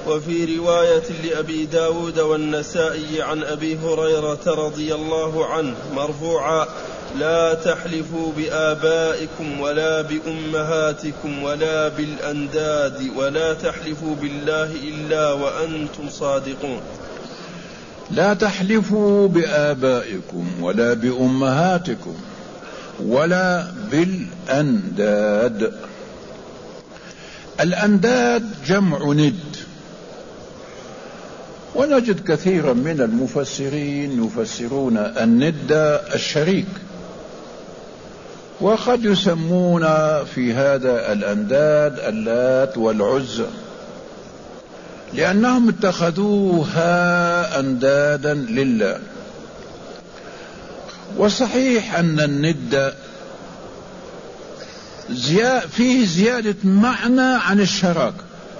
وفي رواية لأبي داود والنسائي عن أبي هريرة رضي الله عنه مرفوعا: لا تحلفوا بآبائكم ولا بأمهاتكم ولا بالأنداد ولا تحلفوا بالله إلا وأنتم صادقون. لا تحلفوا بآبائكم ولا بأمهاتكم ولا بالأنداد. الأنداد جمع ند، ونجد كثيرا من المفسرين يفسرون الند الشريك، وقد يسمون في هذا الأنداد اللات والعزى، لأنهم اتخذوها أندادا لله. وصحيح أن الند فيه زيادة معنى عن الشراك،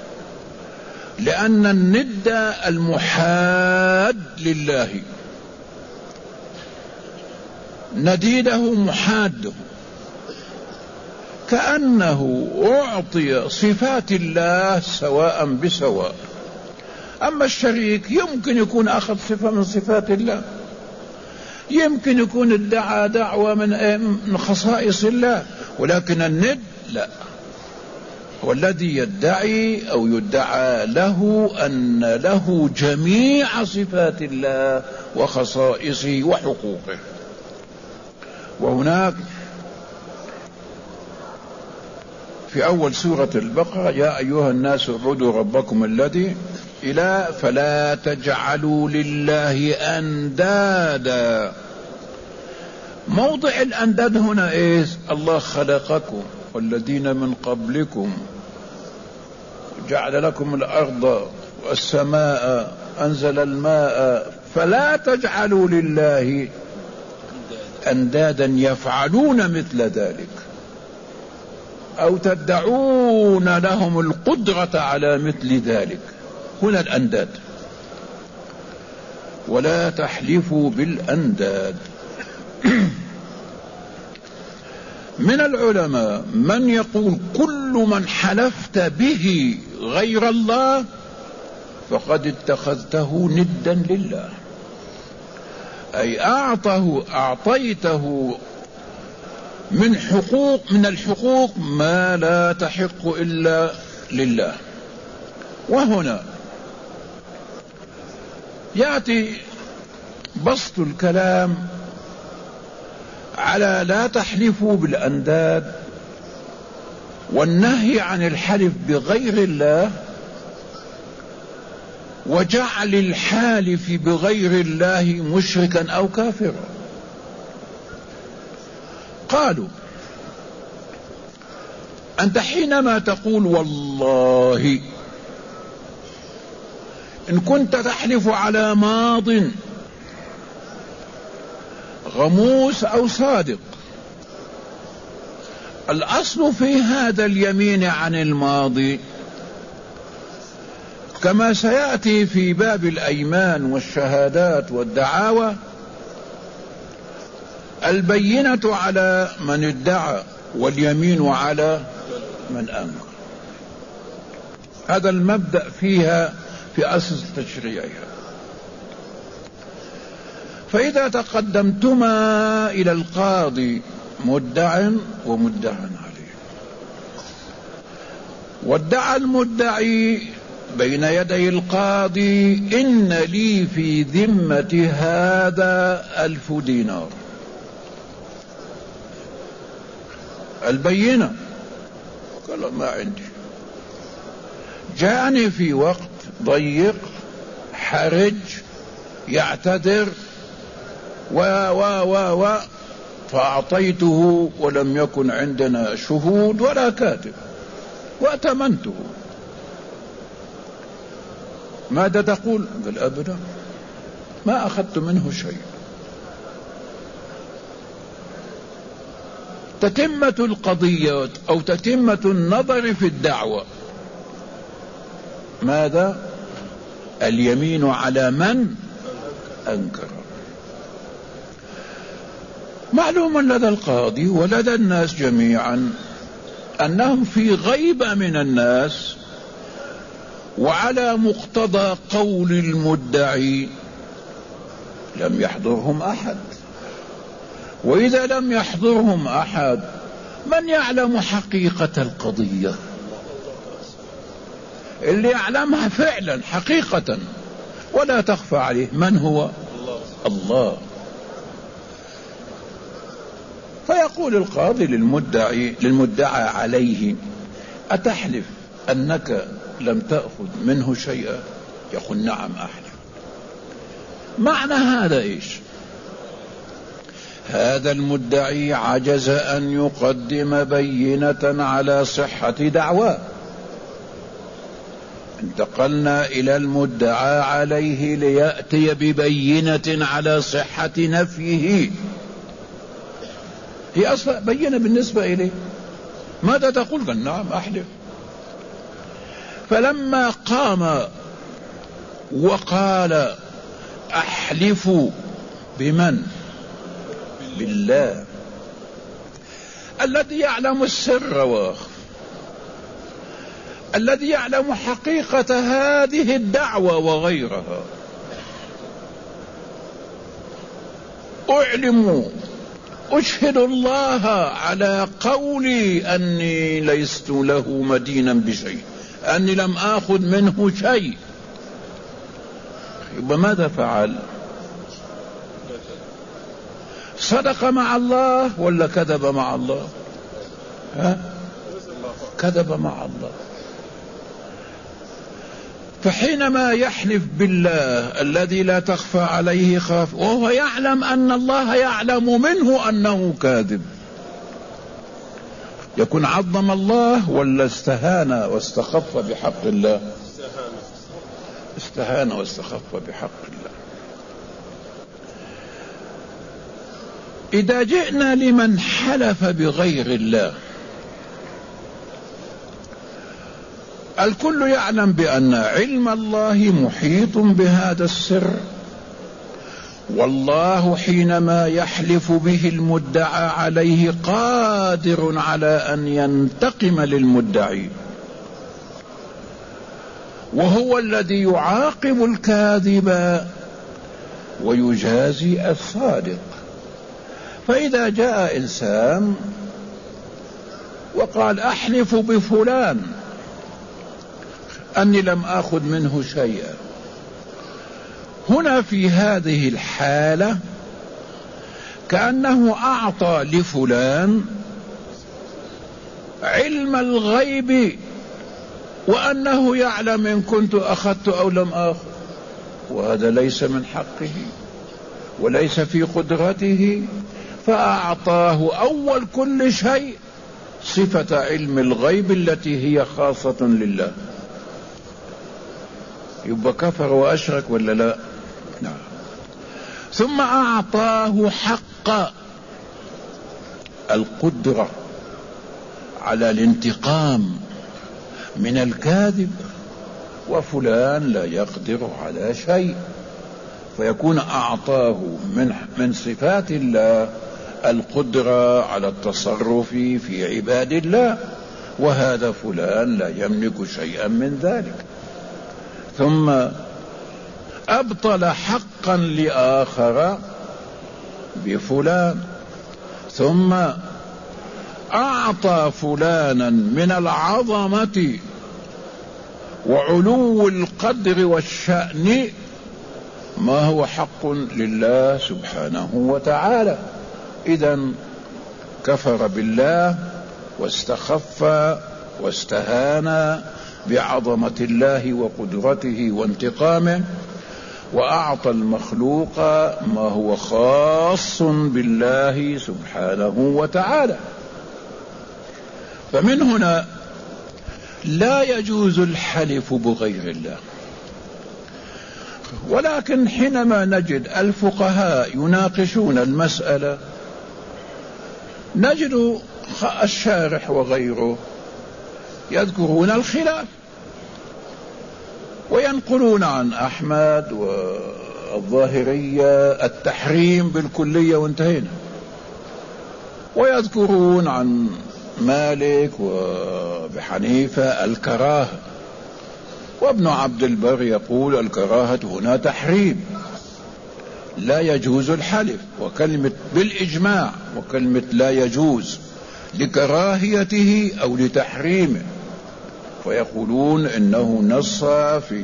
لأن الند المحاد لله، نديده محاده، كأنه أعطي صفات الله سواء بسواء. أما الشريك يمكن يكون أخذ صفة من صفات الله، يمكن يكون ادعى دعوة من خصائص الله، ولكن الند لا، هو الذي يدعي أو يدعى له أن له جميع صفات الله وخصائصه وحقوقه. وهناك في أول سورة البقرة: يا أيها الناس اعبدوا ربكم الذي إلى فلا تجعلوا لله أندادا. موضع الأنداد هنا إيه؟ الله خلقكم والذين من قبلكم، جعل لكم الأرض والسماء، أنزل الماء، فلا تجعلوا لله أندادا يفعلون مثل ذلك أو تدعون لهم القدرة على مثل ذلك. هنا الأنداد. ولا تحلفوا بالأنداد. من العلماء من يقول: كل من حلفت به غير الله فقد اتخذته ندا لله، أي أعطيته من الحقوق ما لا تحق إلا لله. وهنا يأتي بسط الكلام على لا تحلفوا بالأنداد والنهي عن الحلف بغير الله وجعل الحالف بغير الله مشركا أو كافرا. قالوا: أنت حينما تقول والله، إن كنت تحلف على ماض غموس أو صادق، الأصل في هذا اليمين عن الماضي كما سيأتي في باب الأيمان والشهادات والدعاوى البينة على من ادعى واليمين على من أنكر. هذا المبدأ فيها في أساس تشريعها. فإذا تقدمتما إلى القاضي مدع ومدع عليه، وادعى المدعي بين يدي القاضي: إن لي في ذمة هذا 1000 دينار. البينة قال: ما عندي، جاءني في وقت ضيق حرج يعتذر فأعطيته ولم يكن عندنا شهود ولا كاتب وأتمنته. ماذا تقول؟ قال: أبدا، ما أخذت منه شيء. تتمة القضية أو تتمة النظر في الدعوة ماذا؟ اليمين على من أنكر. معلوم لدى القاضي ولدى الناس جميعا أنهم في غيبة من الناس، وعلى مقتضى قول المدعي لم يحضرهم أحد. وإذا لم يحضرهم أحد من يعلم حقيقة القضية؟ اللي يعلمها فعلا حقيقة ولا تخفى عليه من هو؟ الله. فيقول القاضي للمدعى عليه: أتحلف أنك لم تأخذ منه شيئا؟ يقول: نعم أحلف. معنى هذا إيش؟ هذا المدعي عجز أن يقدم بينة على صحة دعواه. انتقلنا إلى المدعى عليه ليأتي ببينة على صحة نفيه. هي أصلا بينة بالنسبة إليه. ماذا تقول؟ قال: نعم أحلف. فلما قام وقال: أحلف بمن؟ بالله الذي يعلم السر واخفى، الذي يعلم حقيقة هذه الدعوة وغيرها. أشهد الله على قولي أني لست له مدينا بشيء، أني لم آخذ منه شيء. يبقى ماذا فعل؟ صدق مع الله ولا كذب مع الله؟ كذب مع الله. فحينما يحلف بالله الذي لا تخفى عليه خاف، وهو يعلم أن الله يعلم منه أنه كاذب، يكون عظم الله ولا استهان واستخف بحق الله؟ استهان واستخف بحق الله. إذا جئنا لمن حلف بغير الله، الكل يعلم بأن علم الله محيط بهذا السر، والله حينما يحلف به المدعى عليه قادر على أن ينتقم للمدعي، وهو الذي يعاقب الكاذب ويجازي الصادق. فإذا جاء إنسان وقال: أحلف بفلان أني لم آخذ منه شيئا، هنا في هذه الحالة كأنه أعطى لفلان علم الغيب، وأنه يعلم إن كنت أخذت أو لم آخذ، وهذا ليس من حقه وليس في قدرته، فأعطاه أول كل شيء صفة علم الغيب التي هي خاصة لله. يبقى كفر وأشرك ولا لا؟ نعم. ثم أعطاه حق القدرة على الانتقام من الكاذب، وفلان لا يقدر على شيء، فيكون أعطاه من صفات الله القدرة على التصرف في عباد الله، وهذا فلان لا يملك شيئا من ذلك. ثم أبطل حقا لآخر بفلان، ثم أعطى فلانا من العظمة وعلو القدر والشأن ما هو حق لله سبحانه وتعالى. إذن كفر بالله واستخف واستهان بعظمة الله وقدرته وانتقامه، وأعطى المخلوق ما هو خاص بالله سبحانه وتعالى. فمن هنا لا يجوز الحلف بغير الله. ولكن حينما نجد الفقهاء يناقشون المسألة نجد الشارح وغيره يذكرون الخلاف، وينقلون عن أحمد والظاهرية التحريم بالكلية وانتهينا، ويذكرون عن مالك وبحنيفة الكراهة. وابن عبد البر يقول الكراهة هنا تحريم، لا يجوز الحلف، وكلمة بالإجماع، وكلمة لا يجوز لكراهيته أو لتحريمه، فيقولون إنه نص في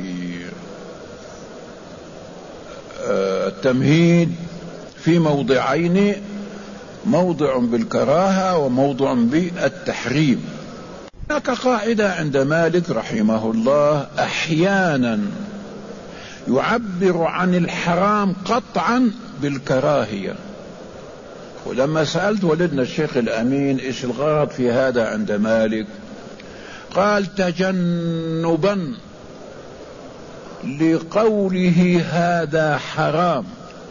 التمهيد في موضعين، موضع بالكراهة وموضع بالتحريم. هناك قاعدة عند مالك رحمه الله أحيانا يعبر عن الحرام قطعا بالكراهية. ولما سألت والدنا الشيخ الأمين إيش الغرض في هذا عند مالك، قال تجنبا لقوله هذا حرام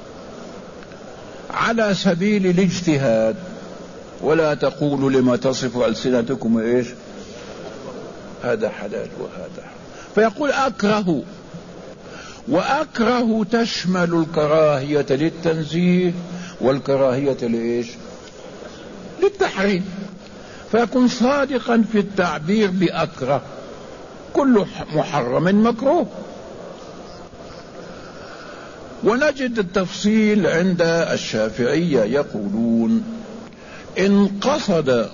على سبيل الاجتهاد، ولا تقولوا لما تصف ألسنتكم إيش هذا حلال وهذا حرام. فيقول أكره، وأكره تشمل الكراهية للتنزيه والكراهية لإيش للتحريم، فيكون صادقا في التعبير بأكره. كل محرم مكروه. ونجد التفصيل عند الشافعية، يقولون إن قصد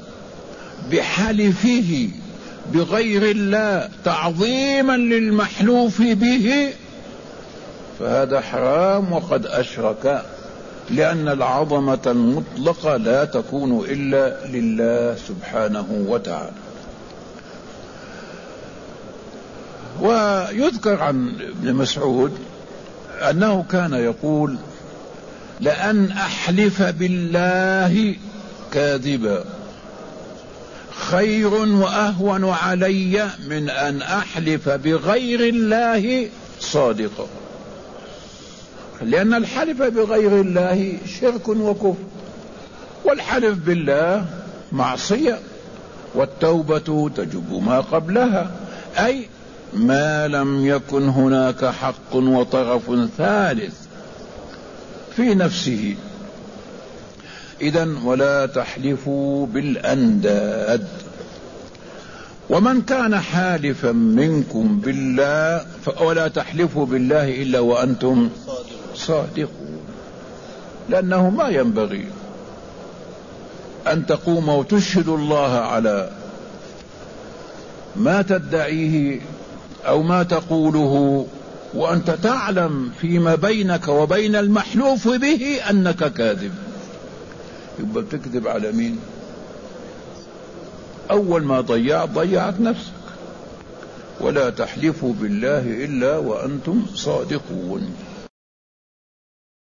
بحلفه بغير الله تعظيما للمحلوف به فهذا حرام وقد أشرك، لأن العظمة المطلقة لا تكون إلا لله سبحانه وتعالى. ويذكر عن ابن مسعود أنه كان يقول لأن أحلف بالله كاذبا خير وأهون علي من أن أحلف بغير الله صادقا، لأن الحلف بغير الله شرك وكفر، والحلف بالله معصية، والتوبة تجب ما قبلها، أي ما لم يكن هناك حق وطرف ثالث في نفسه. إذن ولا تحلفوا بالأنداد. ومن كان حالفا منكم بالله ولا تحلفوا بالله إلا وأنتم صادقون، لأنه ما ينبغي أن تقوم وتشهد الله على ما تدعيه أو ما تقوله وأنت تعلم فيما بينك وبين المحلوف به أنك كاذب. يبقى بتكذب على مين؟ أول ما ضيعت نفسك. ولا تحلفوا بالله إلا وأنتم صادقون.